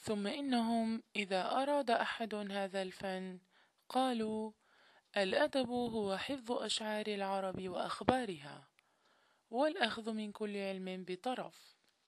ثم إنهم إذا أراد أحد هذا الفن قالوا: الأدب هو حفظ أشعار العرب وأخبارها، والأخذ من كل علم بطرف.